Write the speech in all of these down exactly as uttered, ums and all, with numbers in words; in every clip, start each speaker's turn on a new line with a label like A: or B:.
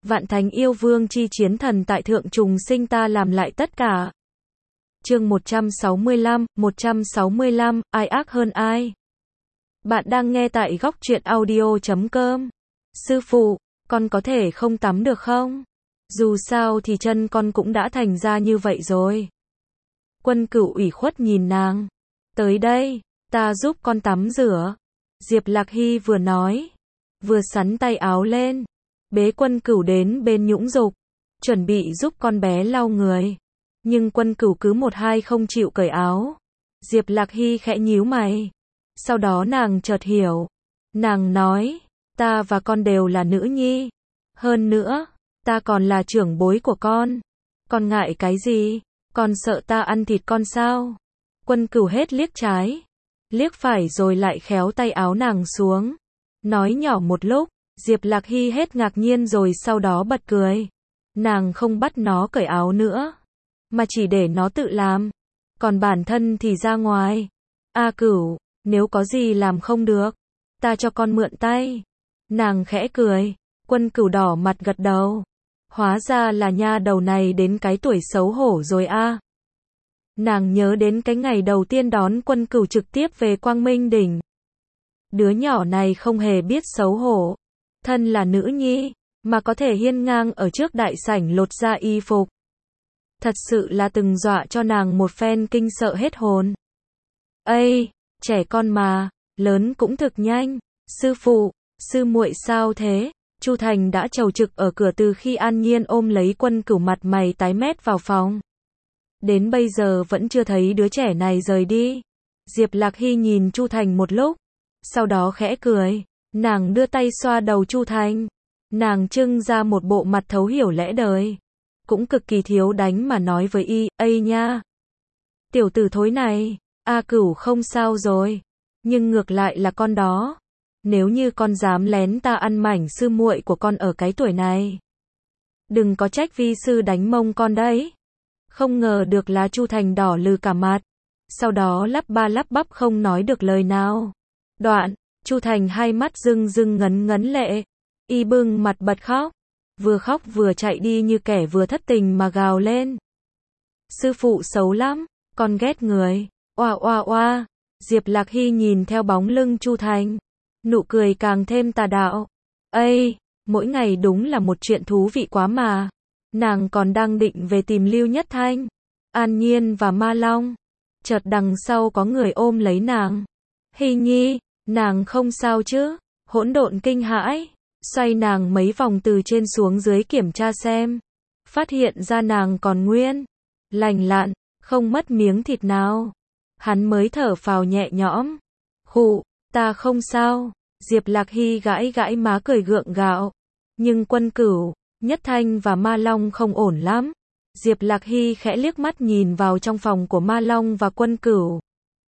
A: Vạn thánh yêu vương chi chiến thần tại thượng trùng sinh ta làm lại tất cả. Chương một trăm sáu mươi lăm, một trăm sáu mươi lăm, ai ác hơn ai? Bạn đang nghe tại góc truyện audio chấm com. Sư phụ, con có thể không tắm được không? Dù sao thì chân con cũng đã thành ra như vậy rồi. Quân Cửu ủy khuất nhìn nàng. Tới đây, ta giúp con tắm rửa. Diệp Lạc Hy vừa nói, vừa xắn tay áo lên, bế Quân Cửu đến bên nhũng dục, chuẩn bị giúp con bé lau người. Nhưng Quân Cửu cứ một hai không chịu cởi áo. Diệp Lạc Hy khẽ nhíu mày. Sau đó nàng chợt hiểu. Nàng nói, ta và con đều là nữ nhi. Hơn nữa, ta còn là trưởng bối của con. Con ngại cái gì? Con sợ ta ăn thịt con sao? Quân Cửu hết liếc trái, liếc phải rồi lại khéo tay áo nàng xuống. Nói nhỏ một lúc, Diệp Lạc Hy hết ngạc nhiên rồi sau đó bật cười. Nàng không bắt nó cởi áo nữa, mà chỉ để nó tự làm. Còn bản thân thì ra ngoài. A Cửu, nếu có gì làm không được, ta cho con mượn tay. Nàng khẽ cười. Quân Cửu đỏ mặt gật đầu. Hóa ra là nha đầu này đến cái tuổi xấu hổ rồi a. À. Nàng nhớ đến cái ngày đầu tiên đón Quân Cửu trực tiếp về Quang Minh Đỉnh. Đứa nhỏ này không hề biết xấu hổ. Thân là nữ nhi, mà có thể hiên ngang ở trước đại sảnh lột ra y phục. Thật sự là từng dọa cho nàng một phen kinh sợ hết hồn. Ây, trẻ con mà, lớn cũng thực nhanh. Sư phụ, sư muội sao thế? Chu Thành đã chầu trực ở cửa từ khi An Nhiên ôm lấy Quân Cửu mặt mày tái mét vào phòng. Đến bây giờ vẫn chưa thấy đứa trẻ này rời đi. Diệp Lạc Hy nhìn Chu Thành một lúc, sau đó khẽ cười. Nàng đưa tay xoa đầu Chu Thành. Nàng trưng ra một bộ mặt thấu hiểu lẽ đời. Cũng cực kỳ thiếu đánh mà nói với y, ây nha. Tiểu tử thối này, A Cửu không sao rồi. Nhưng ngược lại là con đó. Nếu như con dám lén ta ăn mảnh sư muội của con ở cái tuổi này, đừng có trách vi sư đánh mông con đấy. Không ngờ được là Chu Thành đỏ lừ cả mặt. Sau đó lắp ba lắp bắp không nói được lời nào. Đoạn, Chu Thành hai mắt rưng rưng ngấn ngấn lệ. Y bưng mặt bật khóc. Vừa khóc vừa chạy đi như kẻ vừa thất tình mà gào lên. Sư phụ xấu lắm, con ghét người. Oa oa oa. Diệp Lạc Hy nhìn theo bóng lưng Chu Thành. Nụ cười càng thêm tà đạo. Ây, mỗi ngày đúng là một chuyện thú vị quá mà. Nàng còn đang định về tìm Lưu Nhất Thanh, An Nhiên và Ma Long. Chợt đằng sau có người ôm lấy nàng. Hy Nhi, nàng không sao chứ? Hỗn độn kinh hãi, xoay nàng mấy vòng từ trên xuống dưới kiểm tra xem. Phát hiện ra nàng còn nguyên, lành lặn, không mất miếng thịt nào. Hắn mới thở phào nhẹ nhõm. Khụ, ta không sao. Diệp Lạc Hy gãi gãi má cười gượng gạo. Nhưng Quân Cửu, Nhất Thanh và Ma Long không ổn lắm. Diệp Lạc Hy khẽ liếc mắt nhìn vào trong phòng của Ma Long và Quân Cửu.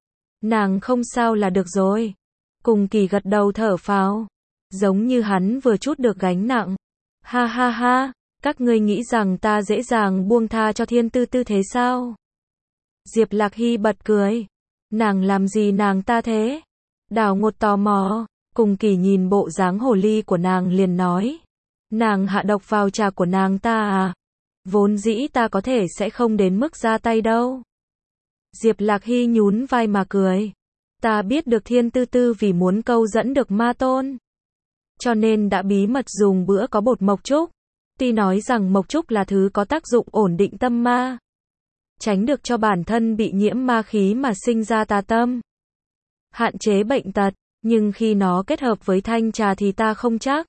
A: Nàng không sao là được rồi. Cùng Kỳ gật đầu thở phào. Giống như hắn vừa trút được gánh nặng. Ha ha ha, các ngươi nghĩ rằng ta dễ dàng buông tha cho Thiên Tư Tư thế sao? Diệp Lạc Hy bật cười. Nàng làm gì nàng ta thế? Đào Ngột tò mò. Cùng Kỳ nhìn bộ dáng hồ ly của nàng liền nói. Nàng hạ độc vào trà của nàng ta à? Vốn dĩ ta có thể sẽ không đến mức ra tay đâu. Diệp Lạc Hy nhún vai mà cười. Ta biết được Thiên Tư Tư vì muốn câu dẫn được Ma Tôn, cho nên đã bí mật dùng bữa có bột mộc trúc. Tuy nói rằng mộc trúc là thứ có tác dụng ổn định tâm ma, tránh được cho bản thân bị nhiễm ma khí mà sinh ra tà tâm, hạn chế bệnh tật. Nhưng khi nó kết hợp với thanh trà thì ta không chắc.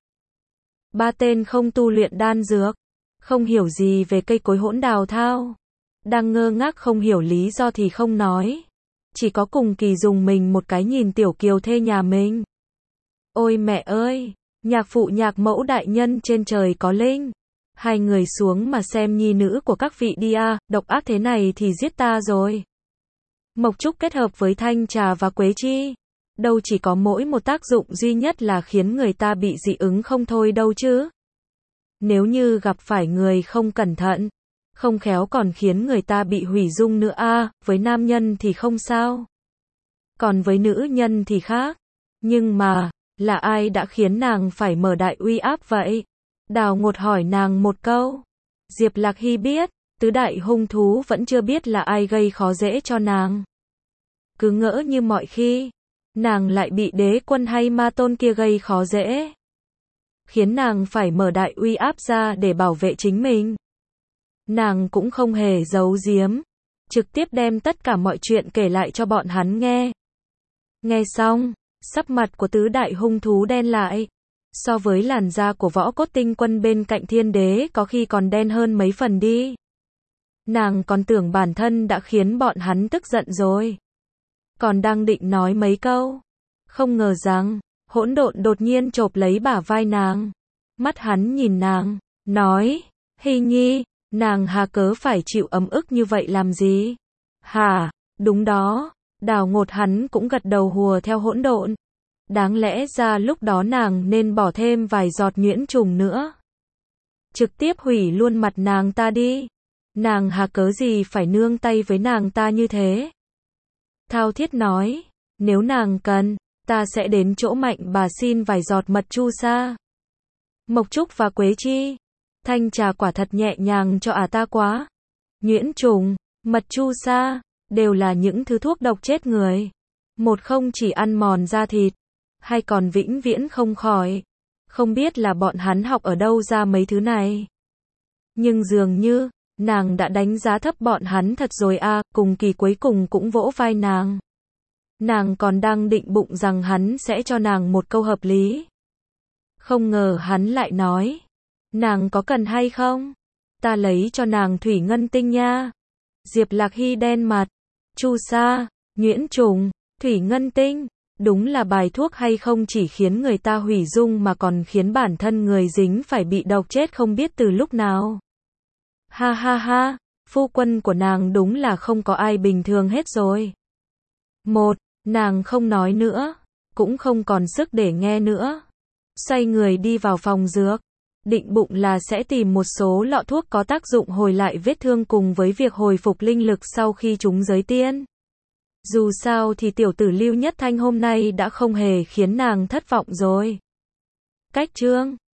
A: Ba tên không tu luyện đan dược, không hiểu gì về cây cối hỗn đào thao, đang ngơ ngác không hiểu lý do thì không nói. Chỉ có Cùng Kỳ dùng mình một cái nhìn tiểu kiều thê nhà mình. Ôi mẹ ơi, nhạc phụ nhạc mẫu đại nhân trên trời có linh. Hai người xuống mà xem nhi nữ của các vị đi a, độc ác thế này thì giết ta rồi. Mộc trúc kết hợp với thanh trà và quế chi, đâu chỉ có mỗi một tác dụng duy nhất là khiến người ta bị dị ứng không thôi đâu chứ. Nếu như gặp phải người không cẩn thận, không khéo còn khiến người ta bị hủy dung nữa a. À, với nam nhân thì không sao, còn với nữ nhân thì khác. Nhưng mà, là ai đã khiến nàng phải mở đại uy áp vậy? Đào Ngột hỏi nàng một câu. Diệp Lạc Hy biết, tứ đại hung thú vẫn chưa biết là ai gây khó dễ cho nàng. Cứ ngỡ như mọi khi, nàng lại bị đế quân hay ma tôn kia gây khó dễ, khiến nàng phải mở đại uy áp ra để bảo vệ chính mình. Nàng cũng không hề giấu giếm, trực tiếp đem tất cả mọi chuyện kể lại cho bọn hắn nghe. Nghe xong, sắc mặt của tứ đại hung thú đen lại. So với làn da của Võ Cốt Tinh Quân bên cạnh Thiên Đế có khi còn đen hơn mấy phần đi. Nàng còn tưởng bản thân đã khiến bọn hắn tức giận rồi. Còn đang định nói mấy câu, không ngờ rằng, Hỗn Độn đột nhiên chộp lấy bả vai nàng. Mắt hắn nhìn nàng, nói, Hy Nhi, nàng hà cớ phải chịu ấm ức như vậy làm gì? Hả, đúng đó, Đào Ngột hắn cũng gật đầu hùa theo Hỗn Độn. Đáng lẽ ra lúc đó nàng nên bỏ thêm vài giọt nhuyễn trùng nữa. Trực tiếp hủy luôn mặt nàng ta đi. Nàng hà cớ gì phải nương tay với nàng ta như thế? Thao Thiết nói, nếu nàng cần, ta sẽ đến chỗ Mạnh bà xin vài giọt mật chu sa. Mộc Trúc và Quế Chi, thanh trà quả thật nhẹ nhàng cho ả ta quá. Nhuyễn trùng, mật chu sa, đều là những thứ thuốc độc chết người. Một không chỉ ăn mòn da thịt, hay còn vĩnh viễn không khỏi. Không biết là bọn hắn học ở đâu ra mấy thứ này. Nhưng dường như, nàng đã đánh giá thấp bọn hắn thật rồi à, Cùng Kỳ cuối cùng cũng vỗ vai nàng. Nàng còn đang định bụng rằng hắn sẽ cho nàng một câu hợp lý. Không ngờ hắn lại nói, nàng có cần hay không? Ta lấy cho nàng thủy ngân tinh nha. Diệp Lạc Hy đen mặt, chu sa, nhuyễn trùng, thủy ngân tinh, đúng là bài thuốc hay không chỉ khiến người ta hủy dung mà còn khiến bản thân người dính phải bị độc chết không biết từ lúc nào. Ha ha ha, phu quân của nàng đúng là không có ai bình thường hết rồi. Một, nàng không nói nữa, cũng không còn sức để nghe nữa. Xoay người đi vào phòng dược, định bụng là sẽ tìm một số lọ thuốc có tác dụng hồi lại vết thương cùng với việc hồi phục linh lực sau khi chúng giới tiên. Dù sao thì tiểu tử Lưu Nhất Thanh hôm nay đã không hề khiến nàng thất vọng rồi. Cách chương